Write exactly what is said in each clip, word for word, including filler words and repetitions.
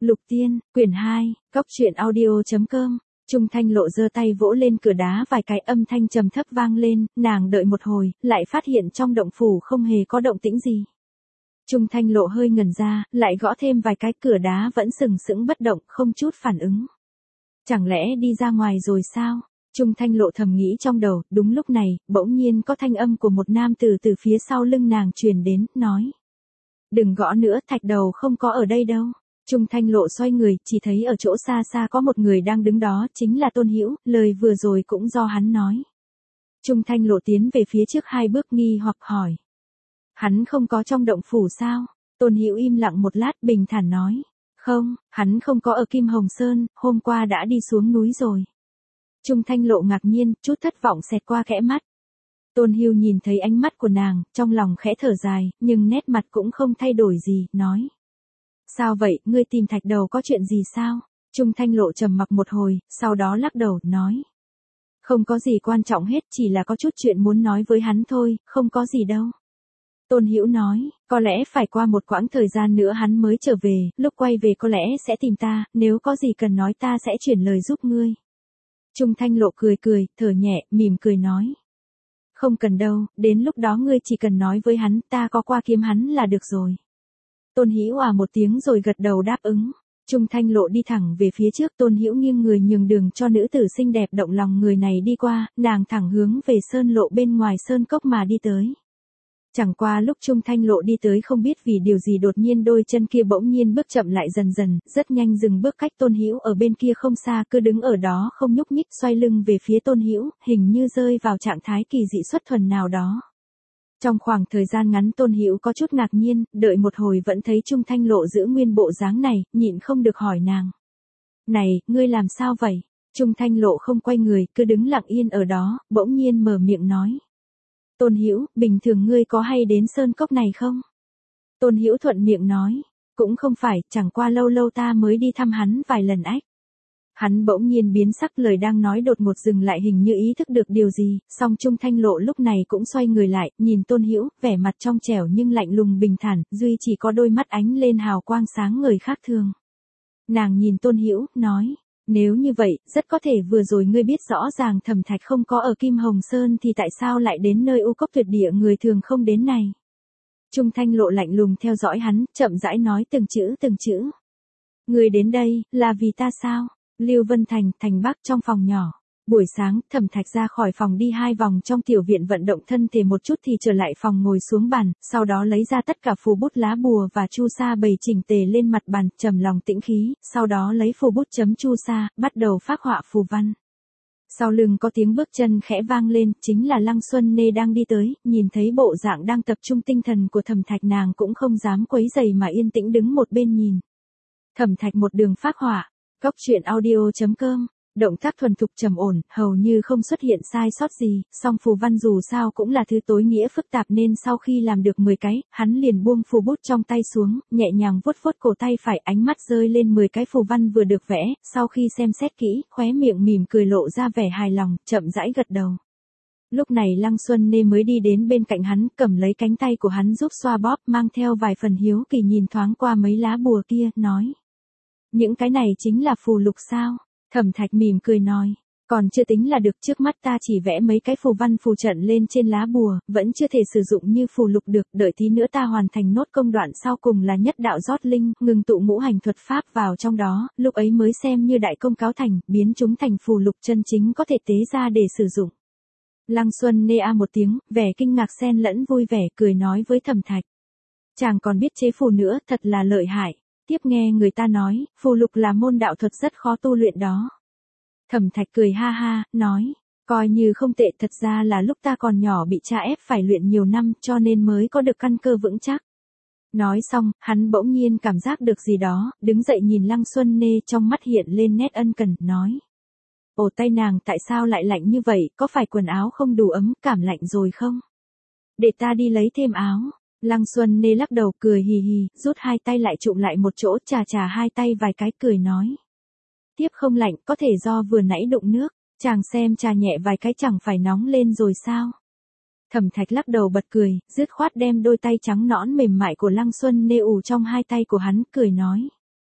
Lục Tiên, quyển hai, cóc truyện audio chấm com. Trung Thanh Lộ giơ tay vỗ lên cửa đá vài cái, âm thanh trầm thấp vang lên, nàng đợi một hồi, lại phát hiện trong động phủ không hề có động tĩnh gì. Trung Thanh Lộ hơi ngẩn ra, lại gõ thêm vài cái, cửa đá vẫn sừng sững bất động, không chút phản ứng. Chẳng lẽ đi ra ngoài rồi sao? Trung Thanh Lộ thầm nghĩ trong đầu. Đúng lúc này, bỗng nhiên có thanh âm của một nam tử từ phía sau lưng nàng truyền đến, nói: đừng gõ nữa, thạch đầu không có ở đây đâu. Trung Thanh Lộ xoay người, chỉ thấy ở chỗ xa xa có một người đang đứng đó, chính là Tôn Hữu, lời vừa rồi cũng do hắn nói. Trung Thanh Lộ tiến về phía trước hai bước, nghi hoặc hỏi: hắn không có trong động phủ sao? Tôn Hữu im lặng một lát, bình thản nói: không, hắn không có ở Kim Hồng Sơn, hôm qua đã đi xuống núi rồi. Trung Thanh Lộ ngạc nhiên, chút thất vọng xẹt qua khẽ mắt. Tôn Hữu nhìn thấy ánh mắt của nàng, trong lòng khẽ thở dài, nhưng nét mặt cũng không thay đổi gì, nói: sao vậy, ngươi tìm thạch đầu có chuyện gì sao? Trung Thanh Lộ trầm mặc một hồi, sau đó lắc đầu, nói: không có gì quan trọng hết, chỉ là có chút chuyện muốn nói với hắn thôi, không có gì đâu. Tôn Hữu nói: có lẽ phải qua một quãng thời gian nữa hắn mới trở về, lúc quay về có lẽ sẽ tìm ta, nếu có gì cần nói ta sẽ chuyển lời giúp ngươi. Trung Thanh Lộ cười cười, thở nhẹ, mỉm cười nói: không cần đâu, đến lúc đó ngươi chỉ cần nói với hắn, ta có qua kiếm hắn là được rồi. Tôn Hữu à một tiếng rồi gật đầu đáp ứng. Trung Thanh Lộ đi thẳng về phía trước, Tôn Hữu nghiêng người nhường đường cho nữ tử xinh đẹp động lòng người này đi qua, nàng thẳng hướng về sơn lộ bên ngoài sơn cốc mà đi tới. Chẳng qua lúc Trung Thanh Lộ đi tới, không biết vì điều gì đột nhiên đôi chân kia bỗng nhiên bước chậm lại dần dần, rất nhanh dừng bước cách Tôn Hữu ở bên kia không xa, cứ đứng ở đó không nhúc nhích, xoay lưng về phía Tôn Hữu, hình như rơi vào trạng thái kỳ dị xuất thuần nào đó. Trong khoảng thời gian ngắn Tôn Hữu có chút ngạc nhiên, đợi một hồi vẫn thấy Trung Thanh Lộ giữ nguyên bộ dáng này, nhịn không được hỏi nàng: này, ngươi làm sao vậy? Trung Thanh Lộ không quay người, cứ đứng lặng yên ở đó, bỗng nhiên mở miệng nói: Tôn Hữu, bình thường ngươi có hay đến sơn cốc này không? Tôn Hữu thuận miệng nói: cũng không phải, chẳng qua lâu lâu ta mới đi thăm hắn vài lần ách. Hắn bỗng nhiên biến sắc, lời đang nói đột ngột dừng lại, hình như ý thức được điều gì, song Trung Thanh Lộ lúc này cũng xoay người lại, nhìn Tôn Hữu, vẻ mặt trong trẻo nhưng lạnh lùng bình thản, duy chỉ có đôi mắt ánh lên hào quang sáng ngời khác thường. Nàng nhìn Tôn Hữu, nói: nếu như vậy, rất có thể vừa rồi ngươi biết rõ ràng Thẩm Thạch không có ở Kim Hồng Sơn thì tại sao lại đến nơi u cốc tuyệt địa người thường không đến này? Trung Thanh Lộ lạnh lùng theo dõi hắn, chậm rãi nói từng chữ từng chữ. Ngươi đến đây, là vì ta sao? Lưu Vân Thành, thành Bắc, trong phòng nhỏ. Buổi sáng, Thẩm Thạch ra khỏi phòng đi hai vòng trong tiểu viện vận động thân thể một chút thì trở lại phòng ngồi xuống bàn, sau đó lấy ra tất cả phù bút lá bùa và chu sa bày chỉnh tề lên mặt bàn, trầm lòng tĩnh khí, sau đó lấy phù bút chấm chu sa, bắt đầu phác họa phù văn. Sau lưng có tiếng bước chân khẽ vang lên, chính là Lăng Xuân Nê đang đi tới, nhìn thấy bộ dạng đang tập trung tinh thần của Thẩm Thạch, nàng cũng không dám quấy rầy mà yên tĩnh đứng một bên nhìn. Thẩm Thạch một đường phác họa. Cóc truyện audio chấm com. Động tác thuần thục trầm ổn, hầu như không xuất hiện sai sót gì, song phù văn dù sao cũng là thứ tối nghĩa phức tạp nên sau khi làm được mười cái, hắn liền buông phù bút trong tay xuống, nhẹ nhàng vuốt vuốt cổ tay phải, ánh mắt rơi lên mười cái phù văn vừa được vẽ, sau khi xem xét kỹ, khóe miệng mỉm cười lộ ra vẻ hài lòng, chậm rãi gật đầu. Lúc này Lăng Xuân Nê mới đi đến bên cạnh hắn, cầm lấy cánh tay của hắn giúp xoa bóp, mang theo vài phần hiếu kỳ nhìn thoáng qua mấy lá bùa kia, nói: những cái này chính là phù lục sao? Thẩm Thạch mỉm cười nói: còn chưa tính là được, trước mắt ta chỉ vẽ mấy cái phù văn phù trận lên trên lá bùa, vẫn chưa thể sử dụng như phù lục được, đợi tí nữa ta hoàn thành nốt công đoạn sau cùng là nhất đạo rót linh, ngừng tụ ngũ hành thuật pháp vào trong đó, lúc ấy mới xem như đại công cáo thành, biến chúng thành phù lục chân chính có thể tế ra để sử dụng. Lăng Xuân Nê a một tiếng, vẻ kinh ngạc xen lẫn vui vẻ, cười nói với Thẩm Thạch: chàng còn biết chế phù nữa, thật là lợi hại. Tiếp nghe người ta nói, phù lục là môn đạo thuật rất khó tu luyện đó. Thẩm Thạch cười ha ha, nói: coi như không tệ, thật ra là lúc ta còn nhỏ bị cha ép phải luyện nhiều năm cho nên mới có được căn cơ vững chắc. Nói xong, hắn bỗng nhiên cảm giác được gì đó, đứng dậy nhìn Lăng Xuân Nê, trong mắt hiện lên nét ân cần, nói: ồ, tay nàng tại sao lại lạnh như vậy, có phải quần áo không đủ ấm, cảm lạnh rồi không? Để ta đi lấy thêm áo. Lăng Xuân Nê lắc đầu cười hì hì, rút hai tay lại chụm lại một chỗ, chà chà hai tay vài cái, cười nói: tiếp không lạnh, có thể do vừa nãy đụng nước, chàng xem chà nhẹ vài cái chẳng phải nóng lên rồi sao? Thẩm Thạch lắc đầu bật cười, dứt khoát đem đôi tay trắng nõn mềm mại của Lăng Xuân Nê ủ trong hai tay của hắn, cười nói: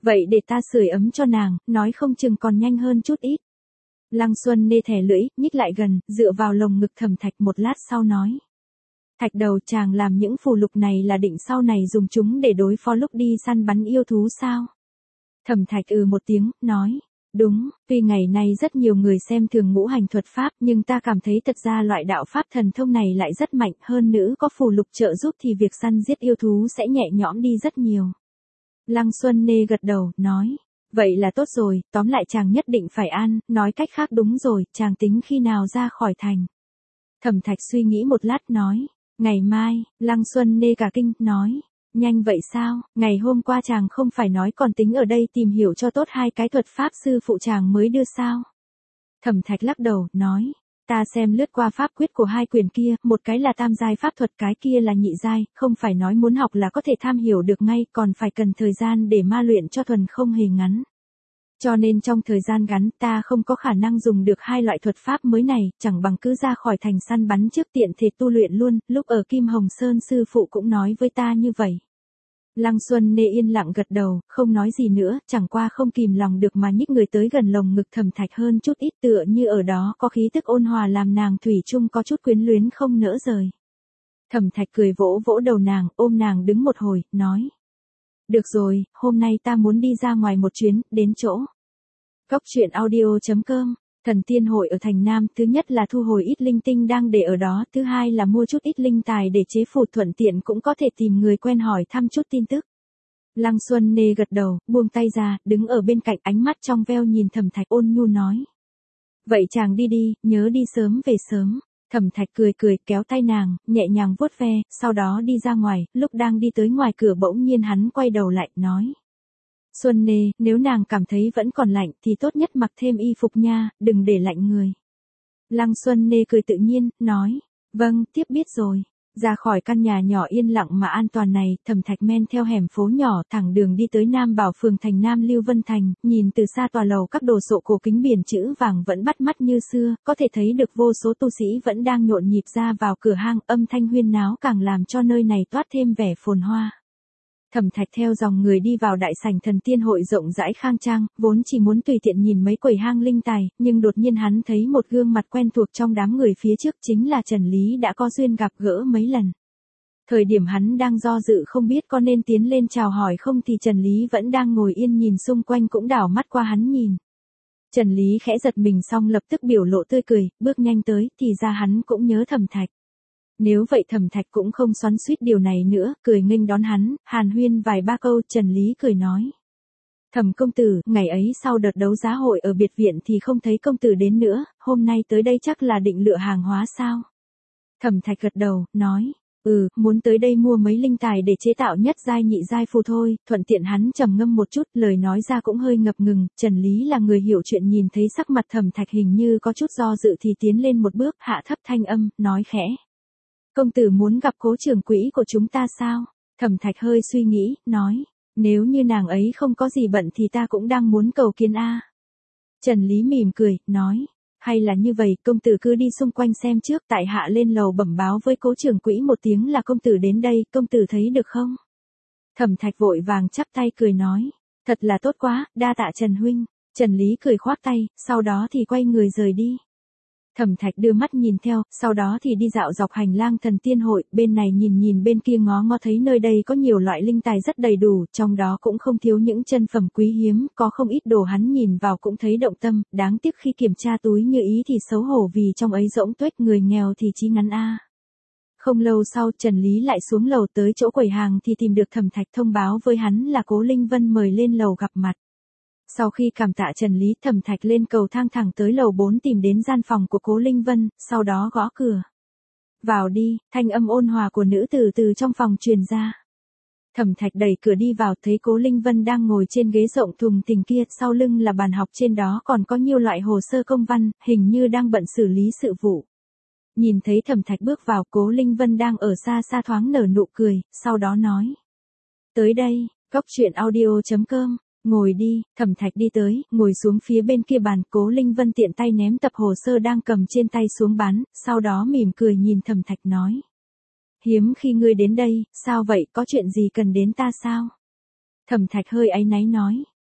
Vậy để ta sưởi ấm cho nàng, nói không chừng còn nhanh hơn chút ít. Lăng Xuân Nê thè lưỡi, nhích lại gần, dựa vào lồng ngực Thẩm Thạch một lát sau nói. Thạch đầu, chàng làm những phù lục này là định sau này dùng chúng để đối phó lúc đi săn bắn yêu thú sao? Thẩm Thạch ừ một tiếng, nói. Đúng, tuy ngày nay rất nhiều người xem thường ngũ hành thuật pháp nhưng ta cảm thấy thật ra loại đạo pháp thần thông này lại rất mạnh, hơn nữa có phù lục trợ giúp thì việc săn giết yêu thú sẽ nhẹ nhõm đi rất nhiều. Lăng Xuân Nê gật đầu, nói. Vậy là tốt rồi, tóm lại chàng nhất định phải ăn, nói cách khác đúng rồi, chàng tính khi nào ra khỏi thành. Thẩm Thạch suy nghĩ một lát nói. Ngày mai, Lăng Xuân Nê cả kinh, nói. Nhanh vậy sao, ngày hôm qua chàng không phải nói còn tính ở đây tìm hiểu cho tốt hai cái thuật pháp sư phụ chàng mới đưa sao. Thẩm Thạch lắc đầu, nói. Ta xem lướt qua pháp quyết của hai quyền kia, một cái là tam giai pháp thuật, cái kia là nhị giai, không phải nói muốn học là có thể tham hiểu được ngay, còn phải cần thời gian để ma luyện cho thuần không hề ngắn. Cho nên trong thời gian ngắn ta không có khả năng dùng được hai loại thuật pháp mới này, chẳng bằng cứ ra khỏi thành săn bắn trước tiện thể tu luyện luôn, lúc ở Kim Hồng Sơn sư phụ cũng nói với ta như vậy. Lăng Xuân Nê yên lặng gật đầu, không nói gì nữa, chẳng qua không kìm lòng được mà nhích người tới gần lồng ngực Thẩm Thạch hơn chút ít, tựa như ở đó có khí tức ôn hòa làm nàng thủy chung có chút quyến luyến không nỡ rời. Thẩm Thạch cười vỗ vỗ đầu nàng, ôm nàng đứng một hồi, nói. Được rồi, hôm nay ta muốn đi ra ngoài một chuyến, đến chỗ. Cốc truyện audio chấm com. Thần tiên hội ở thành Nam, thứ nhất là thu hồi ít linh tinh đang để ở đó, thứ hai là mua chút ít linh tài để chế phù, thuận tiện cũng có thể tìm người quen hỏi thăm chút tin tức. Lăng Xuân Nê gật đầu, buông tay ra, đứng ở bên cạnh, ánh mắt trong veo nhìn Thẩm Thạch, ôn nhu nói. Vậy chàng đi đi, nhớ đi sớm về sớm. Thẩm Thạch cười cười, kéo tay nàng, nhẹ nhàng vuốt ve, sau đó đi ra ngoài, lúc đang đi tới ngoài cửa bỗng nhiên hắn quay đầu lại, nói. Xuân Nê, nếu nàng cảm thấy vẫn còn lạnh thì tốt nhất mặc thêm y phục nha, đừng để lạnh người. Lăng Xuân Nê cười tự nhiên, nói. Vâng, tiếp biết rồi. Ra khỏi căn nhà nhỏ yên lặng mà an toàn này, Thẩm Thạch men theo hẻm phố nhỏ thẳng đường đi tới Nam Bảo phường thành Nam Lưu Vân Thành, nhìn từ xa tòa lầu các đồ sộ cổ kính biển chữ vàng vẫn bắt mắt như xưa, có thể thấy được vô số tu sĩ vẫn đang nhộn nhịp ra vào cửa hang, âm thanh huyên náo càng làm cho nơi này toát thêm vẻ phồn hoa. Thẩm Thạch theo dòng người đi vào đại sảnh thần tiên hội rộng rãi khang trang, vốn chỉ muốn tùy tiện nhìn mấy quầy hang linh tài, nhưng đột nhiên hắn thấy một gương mặt quen thuộc trong đám người phía trước, chính là Trần Lý đã có duyên gặp gỡ mấy lần. Thời điểm hắn đang do dự không biết có nên tiến lên chào hỏi không thì Trần Lý vẫn đang ngồi yên nhìn xung quanh cũng đảo mắt qua hắn nhìn. Trần Lý khẽ giật mình xong lập tức biểu lộ tươi cười, bước nhanh tới, thì ra hắn cũng nhớ Thẩm Thạch. Nếu vậy Thẩm Thạch cũng không xoắn xuýt điều này nữa, cười nghênh đón hắn, hàn huyên vài ba câu, Trần Lý cười nói. Thẩm công tử, ngày ấy sau đợt đấu giá hội ở biệt viện thì không thấy công tử đến nữa, hôm nay tới đây chắc là định lựa hàng hóa sao? Thẩm Thạch gật đầu, nói. Ừ, muốn tới đây mua mấy linh tài để chế tạo nhất giai nhị giai phù thôi, thuận tiện hắn trầm ngâm một chút, lời nói ra cũng hơi ngập ngừng, Trần Lý là người hiểu chuyện nhìn thấy sắc mặt Thẩm Thạch hình như có chút do dự thì tiến lên một bước, hạ thấp thanh âm, nói khẽ. Công tử muốn gặp Cố trưởng quỹ của chúng ta sao? Thẩm Thạch hơi suy nghĩ, nói, nếu như nàng ấy không có gì bận thì ta cũng đang muốn cầu kiến a. Trần Lý mỉm cười, nói, hay là như vậy, công tử cứ đi xung quanh xem trước, tại hạ lên lầu bẩm báo với Cố trưởng quỹ một tiếng là công tử đến đây, công tử thấy được không? Thẩm Thạch vội vàng chắp tay cười nói, thật là tốt quá, đa tạ Trần huynh. Trần Lý cười khoát tay, sau đó thì quay người rời đi. Thẩm Thạch đưa mắt nhìn theo, sau đó thì đi dạo dọc hành lang thần tiên hội, bên này nhìn nhìn bên kia ngó ngó thấy nơi đây có nhiều loại linh tài rất đầy đủ, trong đó cũng không thiếu những chân phẩm quý hiếm, có không ít đồ hắn nhìn vào cũng thấy động tâm, đáng tiếc khi kiểm tra túi như ý thì xấu hổ vì trong ấy rỗng tuếch, người nghèo thì chí ngắn a. Không lâu sau Trần Lý lại xuống lầu tới chỗ quầy hàng thì tìm được Thẩm Thạch thông báo với hắn là Cố Linh Vân mời lên lầu gặp mặt. Sau khi cảm tạ Trần Lý, Thẩm Thạch lên cầu thang thẳng tới lầu bốn tìm đến gian phòng của Cố Linh Vân, sau đó gõ cửa. Vào đi, thanh âm ôn hòa của nữ tử từ trong phòng truyền ra. Thẩm Thạch đẩy cửa đi vào thấy Cố Linh Vân đang ngồi trên ghế rộng thùng thình kia, sau lưng là bàn học trên đó còn có nhiều loại hồ sơ công văn, hình như đang bận xử lý sự vụ. Nhìn thấy Thẩm Thạch bước vào, Cố Linh Vân đang ở xa xa thoáng nở nụ cười, sau đó nói. Tới đây, cốc truyện audio chấm com. Ngồi đi, Thẩm Thạch đi tới, ngồi xuống phía bên kia bàn, Cố Linh Vân tiện tay ném tập hồ sơ đang cầm trên tay xuống bán, sau đó mỉm cười nhìn Thẩm Thạch nói. Hiếm khi ngươi đến đây, sao vậy, có chuyện gì cần đến ta sao? Thẩm Thạch hơi áy náy nói,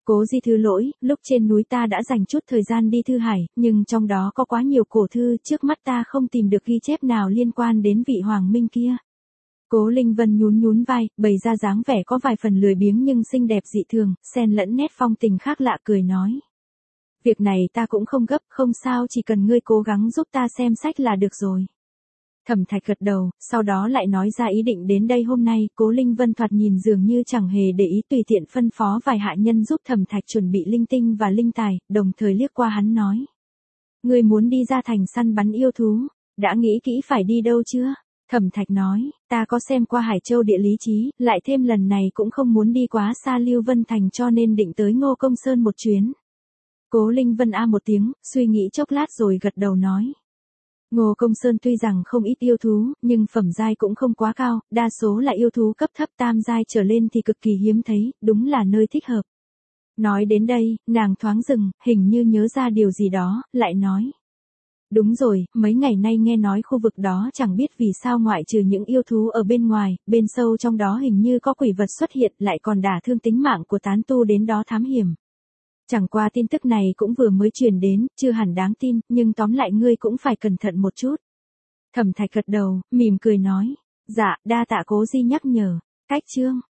Cố Di thứ lỗi, lúc trên núi ta đã dành chút thời gian đi thư hải, nhưng trong đó có quá nhiều cổ thư, trước mắt ta không tìm được ghi chép nào liên quan đến vị hoàng minh kia. Cố Linh Vân nhún nhún vai, bày ra dáng vẻ có vài phần lười biếng nhưng xinh đẹp dị thường, xen lẫn nét phong tình khác lạ cười nói. Việc này ta cũng không gấp, không sao, chỉ cần ngươi cố gắng giúp ta xem sách là được rồi. Thẩm Thạch gật đầu, sau đó lại nói ra ý định đến đây hôm nay. Cố Linh Vân thoạt nhìn dường như chẳng hề để ý, tùy tiện phân phó vài hạ nhân giúp Thẩm Thạch chuẩn bị linh tinh và linh tài, đồng thời liếc qua hắn nói. Ngươi muốn đi ra thành săn bắn yêu thú, đã nghĩ kỹ phải đi đâu chưa? Thẩm Thạch nói, ta có xem qua Hải Châu địa lý chí, lại thêm lần này cũng không muốn đi quá xa Lưu Vân Thành cho nên định tới Ngô Công Sơn một chuyến. Cố Linh Vân a một tiếng, suy nghĩ chốc lát rồi gật đầu nói. Ngô Công Sơn tuy rằng không ít yêu thú, nhưng phẩm giai cũng không quá cao, đa số là yêu thú cấp thấp, tam giai trở lên thì cực kỳ hiếm thấy, đúng là nơi thích hợp. Nói đến đây, nàng thoáng dừng, hình như nhớ ra điều gì đó, lại nói. Đúng rồi, mấy ngày nay nghe nói khu vực đó chẳng biết vì sao ngoại trừ những yêu thú ở bên ngoài, bên sâu trong đó hình như có quỷ vật xuất hiện, lại còn đả thương tính mạng của tán tu đến đó thám hiểm. Chẳng qua tin tức này cũng vừa mới truyền đến, chưa hẳn đáng tin, nhưng tóm lại ngươi cũng phải cẩn thận một chút. Thẩm Thạch gật đầu, mỉm cười nói. Dạ, đa tạ Cố Di nhắc nhở. Cách chương.